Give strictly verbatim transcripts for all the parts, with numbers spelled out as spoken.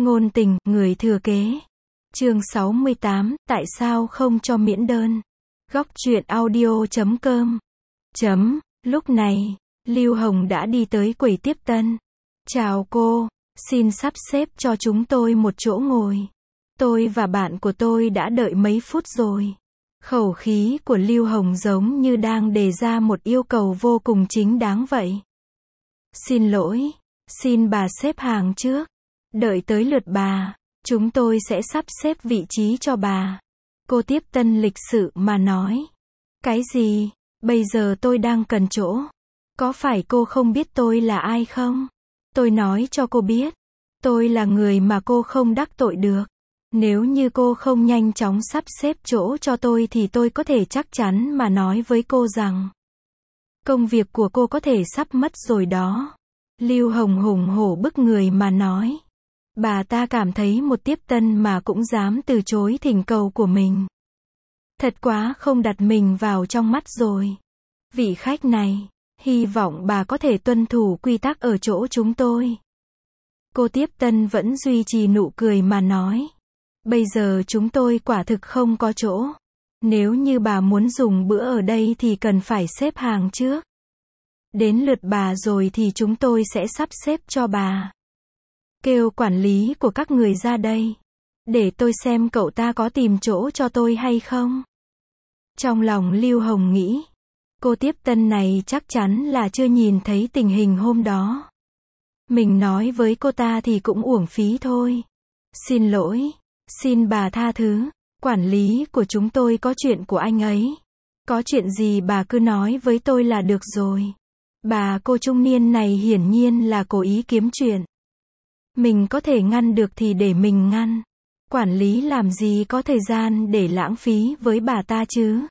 Ngôn tình, người thừa kế. Chương sáu mươi tám, tại sao không cho miễn đơn? Góc truyện audio chấm com. Chấm, lúc này, Lưu Hồng đã đi tới quầy tiếp tân. Chào cô, xin sắp xếp cho chúng tôi một chỗ ngồi. Tôi và bạn của tôi đã đợi mấy phút rồi. Khẩu khí của Lưu Hồng giống như đang đề ra một yêu cầu vô cùng chính đáng vậy. Xin lỗi, xin bà xếp hàng trước. Đợi tới lượt bà, chúng tôi sẽ sắp xếp vị trí cho bà. Cô tiếp tân lịch sự mà nói. Cái gì? Bây giờ tôi đang cần chỗ. Có phải cô không biết tôi là ai không? Tôi nói cho cô biết. Tôi là người mà cô không đắc tội được. Nếu như cô không nhanh chóng sắp xếp chỗ cho tôi thì tôi có thể chắc chắn mà nói với cô rằng công việc của cô có thể sắp mất rồi đó. Lưu Hồng hùng hổ bức người mà nói. Bà ta cảm thấy một tiếp tân mà cũng dám từ chối thỉnh cầu của mình. Thật quá không đặt mình vào trong mắt rồi. Vị khách này, hy vọng bà có thể tuân thủ quy tắc ở chỗ chúng tôi. Cô tiếp tân vẫn duy trì nụ cười mà nói. Bây giờ chúng tôi quả thực không có chỗ. Nếu như bà muốn dùng bữa ở đây thì cần phải xếp hàng trước. Đến lượt bà rồi thì chúng tôi sẽ sắp xếp cho bà. Kêu quản lý của các người ra đây. Để tôi xem cậu ta có tìm chỗ cho tôi hay không. Trong lòng Lưu Hồng nghĩ. Cô tiếp tân này chắc chắn là chưa nhìn thấy tình hình hôm đó. Mình nói với cô ta thì cũng uổng phí thôi. Xin lỗi. Xin bà tha thứ. Quản lý của chúng tôi có chuyện của anh ấy. Có chuyện gì bà cứ nói với tôi là được rồi. Bà cô trung niên này hiển nhiên là cố ý kiếm chuyện. Mình có thể ngăn được thì để mình ngăn. Quản lý làm gì có thời gian để lãng phí với bà ta chứ.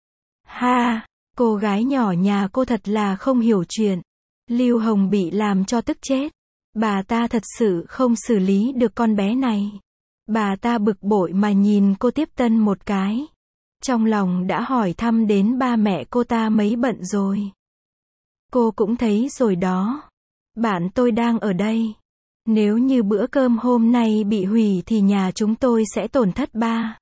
Ha, cô gái nhỏ nhà cô thật là không hiểu chuyện. Lưu Hồng bị làm cho tức chết. Bà ta thật sự không xử lý được con bé này. Bà ta bực bội mà nhìn cô tiếp tân một cái. Trong lòng đã hỏi thăm đến ba mẹ cô ta mấy bận rồi. Cô cũng thấy rồi đó. Bạn tôi đang ở đây. Nếu như bữa cơm hôm nay bị hủy thì nhà chúng tôi sẽ tổn thất ba,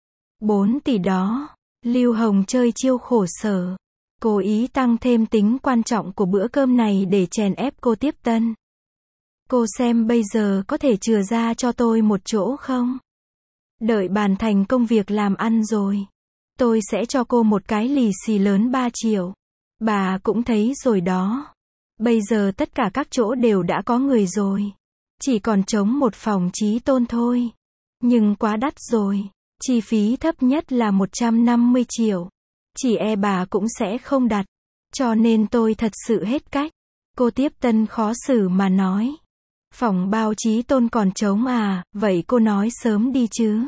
bốn tỷ đó. Lưu Hồng chơi chiêu khổ sở. Cố ý tăng thêm tính quan trọng của bữa cơm này để chèn ép cô tiếp tân. Cô xem bây giờ có thể chừa ra cho tôi một chỗ không? Đợi bàn thành công việc làm ăn rồi. Tôi sẽ cho cô một cái lì xì lớn ba triệu. Bà cũng thấy rồi đó. Bây giờ tất cả các chỗ đều đã có người rồi. Chỉ còn trống một phòng Chí Tôn thôi. Nhưng quá đắt rồi. Chi phí thấp nhất là một trăm năm mươi triệu. Chỉ e bà cũng sẽ không đặt. Cho nên tôi thật sự hết cách. Cô tiếp tân khó xử mà nói. Phòng bao Chí Tôn còn trống à, vậy cô nói sớm đi chứ.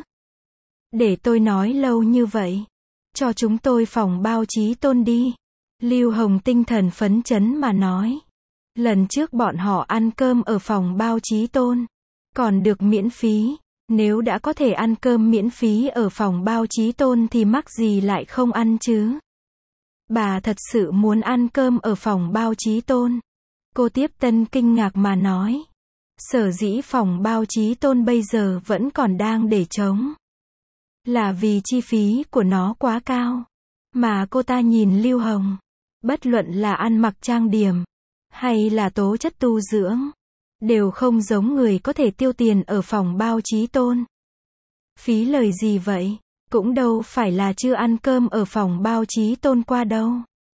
Để tôi nói lâu như vậy. Cho chúng tôi phòng bao Chí Tôn đi. Lưu Hồng tinh thần phấn chấn mà nói. Lần trước bọn họ ăn cơm ở phòng bao Chí Tôn. Còn được miễn phí. Nếu đã có thể ăn cơm miễn phí ở phòng bao Chí Tôn thì mắc gì lại không ăn chứ. Bà thật sự muốn ăn cơm ở phòng bao Chí Tôn. Cô tiếp tân kinh ngạc mà nói. Sở dĩ phòng bao Chí Tôn bây giờ vẫn còn đang để trống. Là vì chi phí của nó quá cao. Mà cô ta nhìn Lưu Hồng. Bất luận là ăn mặc trang điểm. Hay là tố chất tu dưỡng. Đều không giống người có thể tiêu tiền ở phòng bao Chí Tôn. Phí lời gì vậy? Cũng đâu phải là chưa ăn cơm ở phòng bao Chí Tôn qua đâu.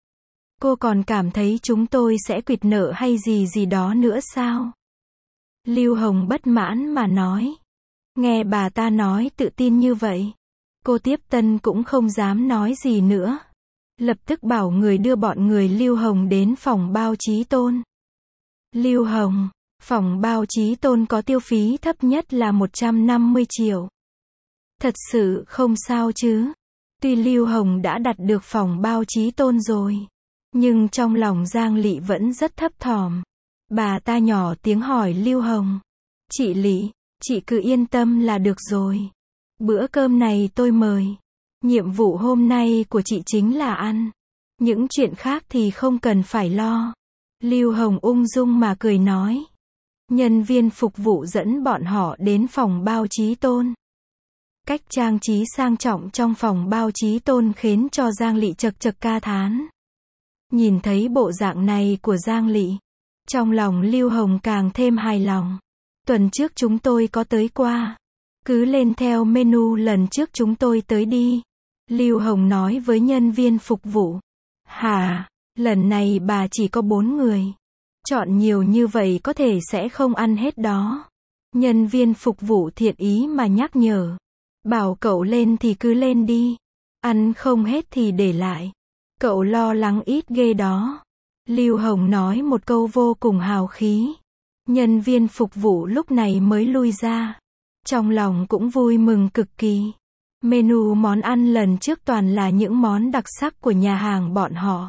Cô còn cảm thấy chúng tôi sẽ quỵt nợ hay gì gì đó nữa sao? Lưu Hồng bất mãn mà nói. Nghe bà ta nói tự tin như vậy. Cô tiếp tân cũng không dám nói gì nữa. Lập tức bảo người đưa bọn người Lưu Hồng đến phòng bao Chí Tôn. Lưu Hồng, phòng bao Chí Tôn có tiêu phí thấp nhất là một trăm năm mươi triệu. Thật sự không sao chứ. Tuy Lưu Hồng đã đặt được phòng bao Chí Tôn rồi. Nhưng trong lòng Giang Lị vẫn rất thấp thỏm. Bà ta nhỏ tiếng hỏi Lưu Hồng. Chị Lị, chị cứ yên tâm là được rồi. Bữa cơm này tôi mời. Nhiệm vụ hôm nay của chị chính là ăn. Những chuyện khác thì không cần phải lo. Lưu Hồng ung dung mà cười nói. Nhân viên phục vụ dẫn bọn họ đến phòng bao Chí Tôn. Cách trang trí sang trọng trong phòng bao Chí Tôn khiến cho Giang Lị chật chật ca thán. Nhìn thấy bộ dạng này của Giang Lị, trong lòng Lưu Hồng càng thêm hài lòng. Tuần trước chúng tôi có tới qua. Cứ lên theo menu lần trước chúng tôi tới đi. Lưu Hồng nói với nhân viên phục vụ. Hả, lần này bà chỉ có bốn người. Chọn nhiều như vậy có thể sẽ không ăn hết đó. Nhân viên phục vụ thiện ý mà nhắc nhở. Bảo cậu lên thì cứ lên đi. Ăn không hết thì để lại. Cậu lo lắng ít ghê đó. Lưu Hồng nói một câu vô cùng hào khí. Nhân viên phục vụ lúc này mới lui ra. Trong lòng cũng vui mừng cực kỳ. Menu món ăn lần trước toàn là những món đặc sắc của nhà hàng bọn họ.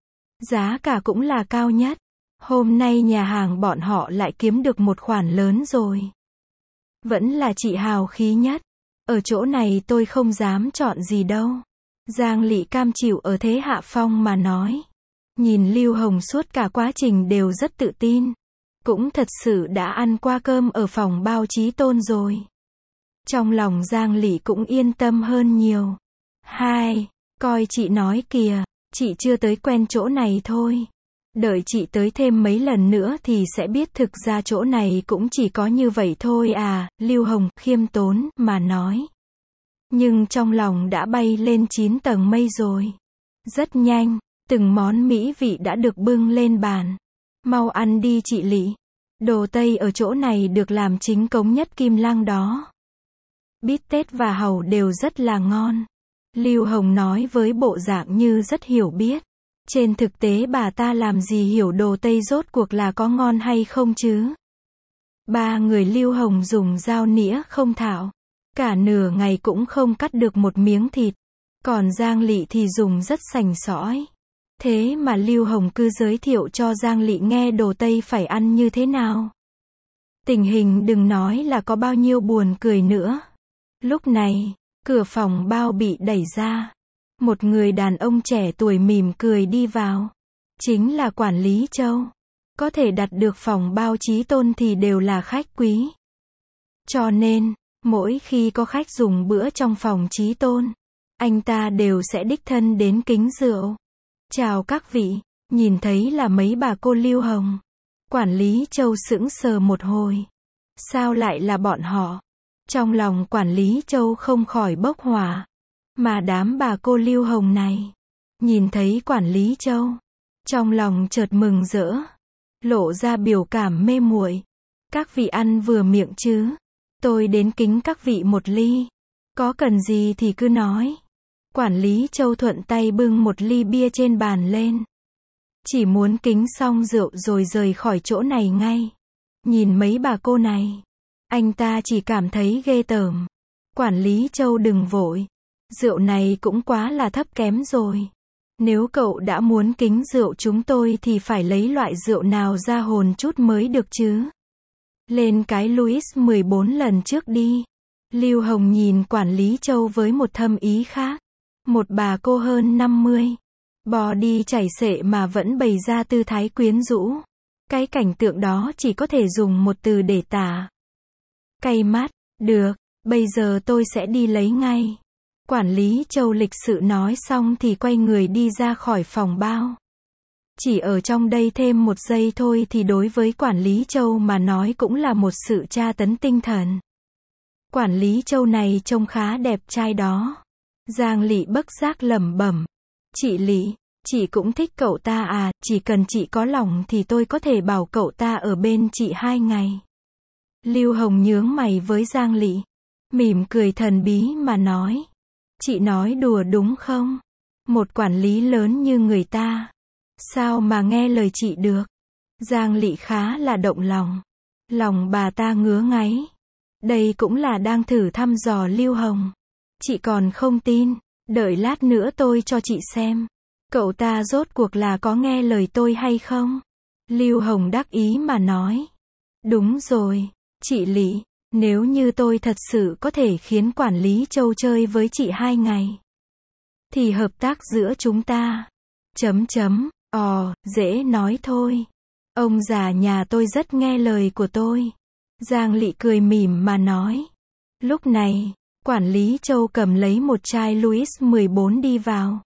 Giá cả cũng là cao nhất. Hôm nay nhà hàng bọn họ lại kiếm được một khoản lớn rồi. Vẫn là chị hào khí nhất. Ở chỗ này tôi không dám chọn gì đâu. Giang Lị cam chịu ở thế hạ phong mà nói. Nhìn Lưu Hồng suốt cả quá trình đều rất tự tin. Cũng thật sự đã ăn qua cơm ở phòng bao Chí Tôn rồi. Trong lòng Giang Lị cũng yên tâm hơn nhiều. Hai, coi chị nói kìa, chị chưa tới quen chỗ này thôi. Đợi chị tới thêm mấy lần nữa thì sẽ biết thực ra chỗ này cũng chỉ có như vậy thôi à, Lưu Hồng khiêm tốn mà nói. Nhưng trong lòng đã bay lên chín tầng mây rồi. Rất nhanh, từng món mỹ vị đã được bưng lên bàn. Mau ăn đi chị Lị. Đồ Tây ở chỗ này được làm chính cống nhất Kim Lăng đó. Bít tết và hàu đều rất là ngon. Lưu Hồng nói với bộ dạng như rất hiểu biết. Trên thực tế bà ta làm gì hiểu đồ Tây rốt cuộc là có ngon hay không chứ. Ba người Lưu Hồng dùng dao nĩa không thạo. Cả nửa ngày cũng không cắt được một miếng thịt. Còn Giang Lị thì dùng rất sành sỏi. Thế mà Lưu Hồng cứ giới thiệu cho Giang Lị nghe đồ Tây phải ăn như thế nào. Tình hình đừng nói là có bao nhiêu buồn cười nữa. Lúc này, cửa phòng bao bị đẩy ra. Một người đàn ông trẻ tuổi mỉm cười đi vào. Chính là quản lý Châu. Có thể đặt được phòng bao Chí Tôn thì đều là khách quý. Cho nên, mỗi khi có khách dùng bữa trong phòng Chí Tôn, anh ta đều sẽ đích thân đến kính rượu. Chào các vị, nhìn thấy là mấy bà cô Lưu Hồng. Quản lý Châu sững sờ một hồi. Sao lại là bọn họ? Trong lòng quản lý Châu không khỏi bốc hỏa. Mà đám bà cô Lưu Hồng này, nhìn thấy quản lý Châu, trong lòng chợt mừng rỡ, lộ ra biểu cảm mê muội. Các vị ăn vừa miệng chứ? Tôi đến kính các vị một ly. Có cần gì thì cứ nói. Quản lý Châu thuận tay bưng một ly bia trên bàn lên. Chỉ muốn kính xong rượu rồi rời khỏi chỗ này ngay. Nhìn mấy bà cô này, anh ta chỉ cảm thấy ghê tởm. Quản lý Châu đừng vội. Rượu này cũng quá là thấp kém rồi. Nếu cậu đã muốn kính rượu chúng tôi thì phải lấy loại rượu nào ra hồn chút mới được chứ. Lên cái Louis mười bốn lần trước đi. Lưu Hồng nhìn quản lý Châu với một thâm ý khác. Một bà cô hơn năm mươi. Bò đi chảy xệ mà vẫn bày ra tư thái quyến rũ. Cái cảnh tượng đó chỉ có thể dùng một từ để tả. Cay mắt. Được, bây giờ tôi sẽ đi lấy ngay. Quản lý Châu lịch sự nói xong thì quay người đi ra khỏi phòng bao. Chỉ ở trong đây thêm một giây thôi thì đối với quản lý Châu mà nói cũng là một sự tra tấn tinh thần. Quản lý Châu này trông khá đẹp trai đó. Giang Lị bất giác lẩm bẩm. Chị Lị, chị cũng thích cậu ta à, chỉ cần chị có lòng thì tôi có thể bảo cậu ta ở bên chị hai ngày. Lưu Hồng nhướng mày với Giang Lị, mỉm cười thần bí mà nói. Chị nói đùa đúng không? Một quản lý lớn như người ta, sao mà nghe lời chị được? Giang Lị khá là động lòng. Lòng bà ta ngứa ngáy. Đây cũng là đang thử thăm dò Lưu Hồng. Chị còn không tin, đợi lát nữa tôi cho chị xem. Cậu ta rốt cuộc là có nghe lời tôi hay không? Lưu Hồng đắc ý mà nói. Đúng rồi, chị Lị, nếu như tôi thật sự có thể khiến quản lý Châu chơi với chị hai ngày, thì hợp tác giữa chúng ta. Chấm chấm, ò, dễ nói thôi. Ông già nhà tôi rất nghe lời của tôi. Giang Lị cười mỉm mà nói. Lúc này, quản lý Châu cầm lấy một chai Louis mười bốn đi vào.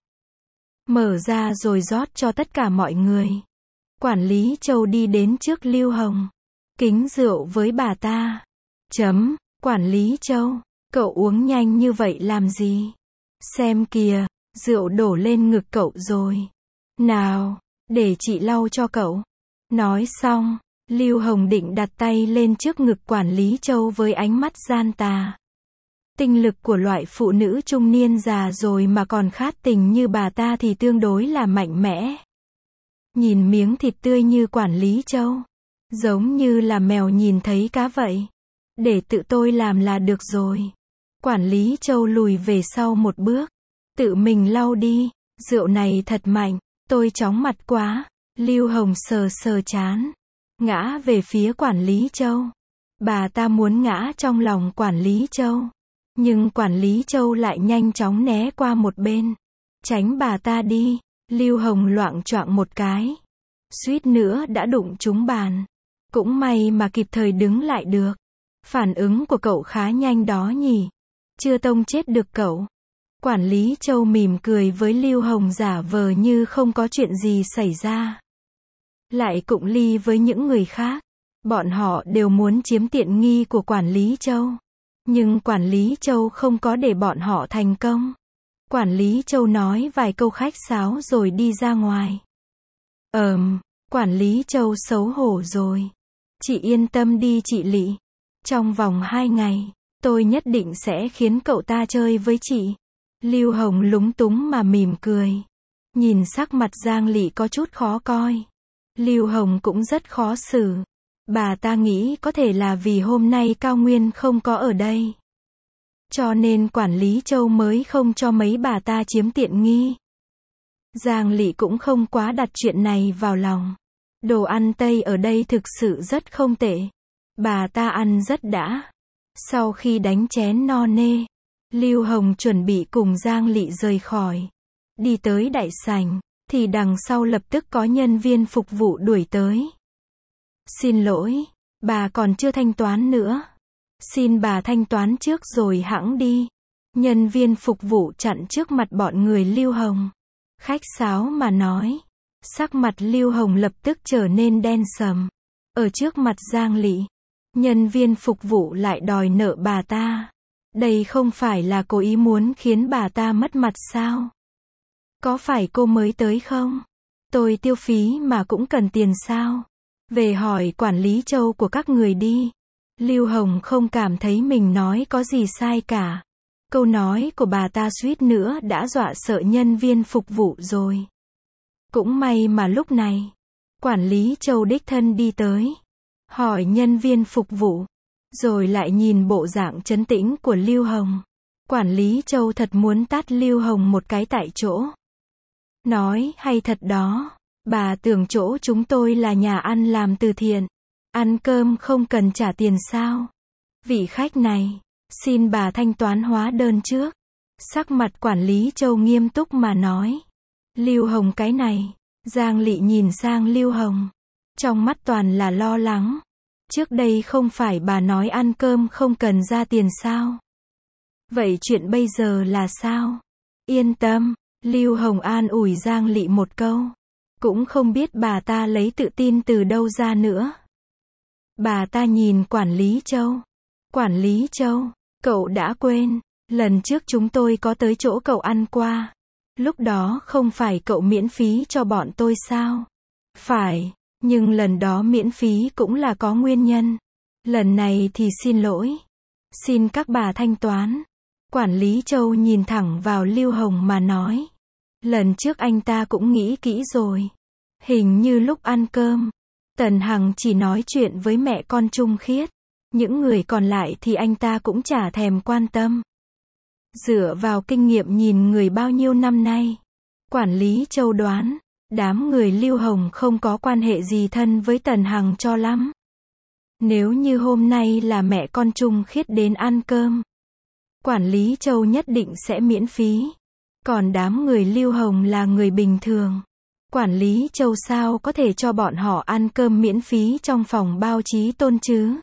Mở ra rồi rót cho tất cả mọi người. Quản lý Châu đi đến trước Lưu Hồng. Kính rượu với bà ta. Chấm, quản lý Châu, cậu uống nhanh như vậy làm gì? Xem kìa, rượu đổ lên ngực cậu rồi. Nào, để chị lau cho cậu. Nói xong, Lưu Hồng định đặt tay lên trước ngực quản lý Châu với ánh mắt gian tà. Tinh lực của loại phụ nữ trung niên già rồi mà còn khát tình như bà ta thì tương đối là mạnh mẽ. Nhìn miếng thịt tươi như quản lý Châu, giống như là mèo nhìn thấy cá vậy. Để tự tôi làm là được rồi. Quản lý Châu lùi về sau một bước. Tự mình lau đi, rượu này thật mạnh, tôi chóng mặt quá. Lưu Hồng sờ sờ chán, ngã về phía quản lý Châu. Bà ta muốn ngã trong lòng quản lý Châu. Nhưng quản lý Châu lại nhanh chóng né qua một bên. Tránh bà ta đi. Lưu Hồng loạng choạng một cái. Suýt nữa đã đụng trúng bàn. Cũng may mà kịp thời đứng lại được. Phản ứng của cậu khá nhanh đó nhỉ. Chưa tông chết được cậu. Quản lý Châu mỉm cười với Lưu Hồng giả vờ như không có chuyện gì xảy ra. Lại cụng ly với những người khác. Bọn họ đều muốn chiếm tiện nghi của quản lý Châu. Nhưng quản lý Châu không có để bọn họ thành công. Quản lý Châu nói vài câu khách sáo rồi đi ra ngoài. Ờm, quản lý Châu xấu hổ rồi. Chị yên tâm đi chị Lị. Trong vòng hai ngày, tôi nhất định sẽ khiến cậu ta chơi với chị. Lưu Hồng lúng túng mà mỉm cười. Nhìn sắc mặt Giang Lị có chút khó coi. Lưu Hồng cũng rất khó xử. Bà ta nghĩ có thể là vì hôm nay Cao Nguyên không có ở đây. Cho nên quản lý Châu mới không cho mấy bà ta chiếm tiện nghi. Giang Lị cũng không quá đặt chuyện này vào lòng. Đồ ăn Tây ở đây thực sự rất không tệ. Bà ta ăn rất đã. Sau khi đánh chén no nê, Lưu Hồng chuẩn bị cùng Giang Lị rời khỏi. Đi tới đại sảnh, thì đằng sau lập tức có nhân viên phục vụ đuổi tới. Xin lỗi, bà còn chưa thanh toán nữa. Xin bà thanh toán trước rồi hẵng đi. Nhân viên phục vụ chặn trước mặt bọn người Lưu Hồng. Khách sáo mà nói. Sắc mặt Lưu Hồng lập tức trở nên đen sầm. Ở trước mặt Giang Lị, nhân viên phục vụ lại đòi nợ bà ta. Đây không phải là cố ý muốn khiến bà ta mất mặt sao? Có phải cô mới tới không? Tôi tiêu phí mà cũng cần tiền sao? Về hỏi quản lý Châu của các người đi. Lưu Hồng không cảm thấy mình nói có gì sai cả. Câu nói của bà ta suýt nữa đã dọa sợ nhân viên phục vụ rồi. Cũng may mà lúc này, quản lý Châu đích thân đi tới. Hỏi nhân viên phục vụ. Rồi lại nhìn bộ dạng trấn tĩnh của Lưu Hồng. Quản lý Châu thật muốn tát Lưu Hồng một cái tại chỗ. Nói hay thật đó. Bà tưởng chỗ chúng tôi là nhà ăn làm từ thiện. Ăn cơm không cần trả tiền sao? Vị khách này, xin bà thanh toán hóa đơn trước. Sắc mặt quản lý Châu nghiêm túc mà nói. Lưu Hồng cái này. Giang Lị nhìn sang Lưu Hồng. Trong mắt toàn là lo lắng. Trước đây không phải bà nói ăn cơm không cần ra tiền sao? Vậy chuyện bây giờ là sao? Yên tâm, Lưu Hồng an ủi Giang Lị một câu. Cũng không biết bà ta lấy tự tin từ đâu ra nữa. Bà ta nhìn quản lý Châu. Quản lý Châu, cậu đã quên, lần trước chúng tôi có tới chỗ cậu ăn qua. Lúc đó không phải cậu miễn phí cho bọn tôi sao? Phải, nhưng lần đó miễn phí cũng là có nguyên nhân. Lần này thì xin lỗi. Xin các bà thanh toán. Quản lý Châu nhìn thẳng vào Lưu Hồng mà nói. Lần trước anh ta cũng nghĩ kỹ rồi. Hình như lúc ăn cơm, Tần Hằng chỉ nói chuyện với mẹ con Trung Khiết. Những người còn lại thì anh ta cũng chả thèm quan tâm. Dựa vào kinh nghiệm nhìn người bao nhiêu năm nay, quản lý Châu đoán, đám người Lưu Hồng không có quan hệ gì thân với Tần Hằng cho lắm. Nếu như hôm nay là mẹ con Trung Khiết đến ăn cơm, quản lý Châu nhất định sẽ miễn phí. Còn đám người Lưu Hồng là người bình thường, Quản lý Châu sao có thể cho bọn họ ăn cơm miễn phí trong phòng bao Chí Tôn chứ?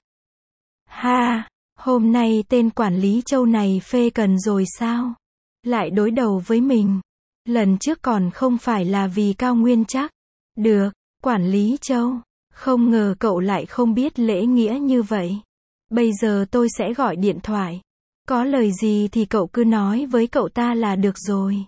Ha, hôm nay tên quản lý Châu này phê cần rồi sao? Lại đối đầu với mình. Lần trước còn không phải là vì Cao Nguyên chắc. Được, quản lý Châu. Không ngờ cậu lại không biết lễ nghĩa như vậy. Bây giờ tôi sẽ gọi điện thoại. Có lời gì thì cậu cứ nói với cậu ta là được rồi.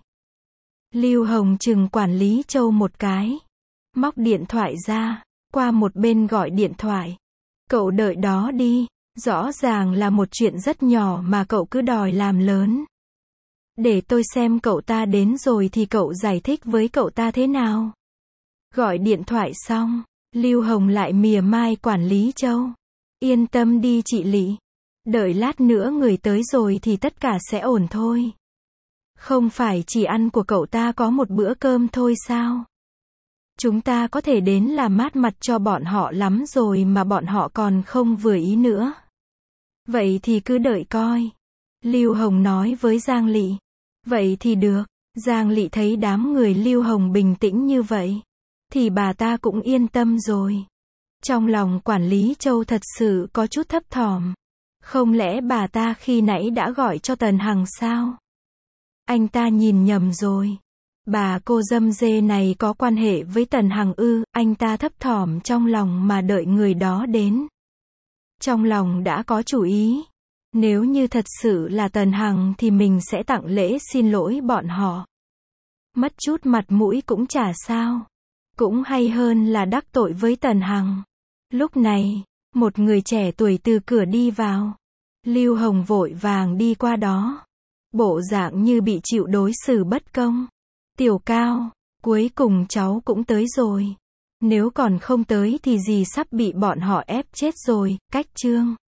Lưu Hồng chừng quản lý Châu một cái. Móc điện thoại ra. Qua một bên gọi điện thoại. Cậu đợi đó đi. Rõ ràng là một chuyện rất nhỏ mà cậu cứ đòi làm lớn. Để tôi xem cậu ta đến rồi thì cậu giải thích với cậu ta thế nào. Gọi điện thoại xong. Lưu Hồng lại mỉa mai quản lý Châu. Yên tâm đi chị Lị. Đợi lát nữa người tới rồi thì tất cả sẽ ổn thôi. Không phải chỉ ăn của cậu ta có một bữa cơm thôi sao? Chúng ta có thể đến làm mát mặt cho bọn họ lắm rồi mà bọn họ còn không vừa ý nữa. Vậy thì cứ đợi coi. Lưu Hồng nói với Giang Lị. Vậy thì được. Giang Lị thấy đám người Lưu Hồng bình tĩnh như vậy. Thì bà ta cũng yên tâm rồi. Trong lòng quản lý Châu thật sự có chút thấp thỏm. Không lẽ bà ta khi nãy đã gọi cho Tần Hằng sao? Anh ta nhìn nhầm rồi. Bà cô dâm dê này có quan hệ với Tần Hằng ư? Anh ta thấp thỏm trong lòng mà đợi người đó đến. Trong lòng đã có chủ ý. Nếu như thật sự là Tần Hằng thì mình sẽ tặng lễ xin lỗi bọn họ. Mất chút mặt mũi cũng chả sao. Cũng hay hơn là đắc tội với Tần Hằng. Lúc này, một người trẻ tuổi từ cửa đi vào. Lưu Hồng vội vàng đi qua đó. Bộ dạng như bị chịu đối xử bất công. Tiểu Cao, cuối cùng cháu cũng tới rồi. Nếu còn không tới thì dì sắp bị bọn họ ép chết rồi. Cách chương